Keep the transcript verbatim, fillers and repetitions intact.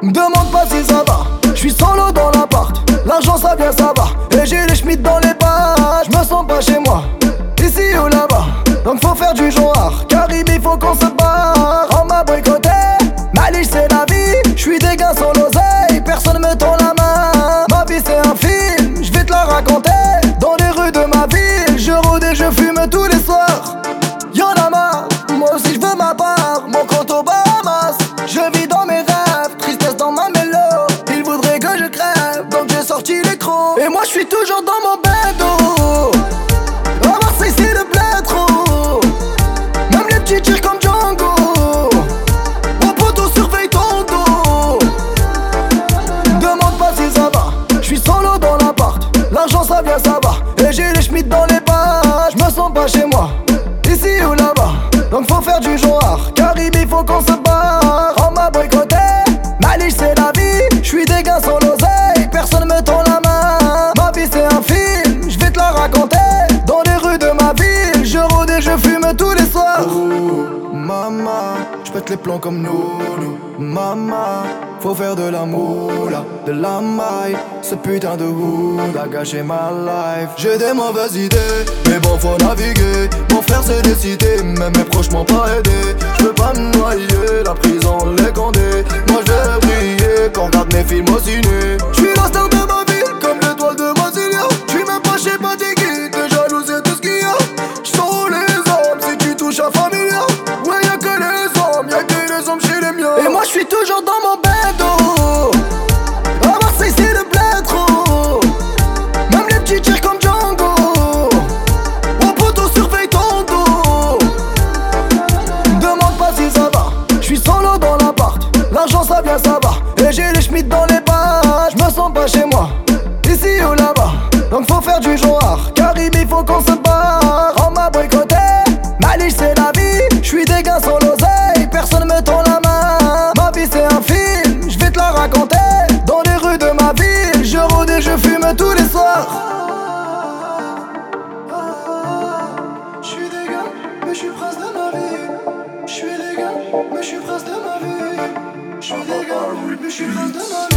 Demande pas si ça va, j'suis solo dans l'appart. L'argent ça vient, ça va, et j'ai les schmitts dans les bas. J'me sens pas chez moi, ici ou là-bas. Donc faut faire du genre, Caribe il faut qu'on se barre. On m'a boycotté, Maliche c'est la vie. J'suis des gars sans l'oseille, personne me tend la main. Ma vie c'est un film, j'vais te la raconter. Dans les rues de ma ville, je rôde et je fume tous les soirs. Y'en a marre, moi aussi j'veux ma part. Mon compte au Bahamas, je vis dans mes rêves. Tristesse dans ma mélo, ils voudraient que je crève. Donc j'ai sorti l'écran, et moi j'suis toujours dans mon bendo. À Marseille c'est le bled trop. Même les petits tirent comme Django. Mon poteau surveille ton dos. Demande pas si ça va, j'suis solo dans l'appart. L'argent ça vient, ça va, et j'ai les schmitts dans les bas. J'me sens pas chez moi, ici ou là-bas. Donc faut faire du genre, Caribe il faut qu'on se barre. On m'a boycotté, Maliche c'est la vie. J'suis des gars sans l'oseille, personne me tend la main. Ma vie c'est un film, j'vais te la raconter. Dans les rues de ma ville, je rôde et je fume tous les soirs. Oh, maman, j'pète les plombs comme nous, nous. Maman, faut faire de la moula, de la maille. Ce putain de hood a gâché ma life. J'ai des mauvaises idées, mais bon faut naviguer. Mon frère s'est décidé, même mes proches m'ont pas aidé. J'veux pas me noyer, la prison les condés. Moi j'vais briller, qu'on regarde mes films au ciné. J'suis la star de ma ville, comme l'étoile de Massilia. J'suis même pas chez pas t'es qui, t'es jaloux c'est tout ce qu'il y a. J'sors les hommes, si tu touches à familia. Ouais y'a que les hommes, y'a que les hommes chez les miens. Et moi j'suis toujours dans mon bendo. À Marseille c'est le bled trop. Même les petits tirent comme Django. Mon poteau surveille ton dos. Demande pas si ça va, j'suis solo dans l'appart. L'argent ça vient, ça va, et j'ai les schmitts dans les bas. J'me sens pas chez moi, ici ou là-bas. Donc faut faire du genre, Caribe il faut qu'on se barre. On m'a boycotté, Maliche c'est la vie. J'suis des gars sans l'oseille, personne me tend la main. Ma vie c'est un film, j'vais te la raconter. Dans les rues de ma ville, je rôde et je fume tous les soirs. J'suis des gars, mais j'suis prince de ma vie. J'suis des gars, mais j'suis prince de ma vie. J'suis des gars, mais j'suis prince de ma vie.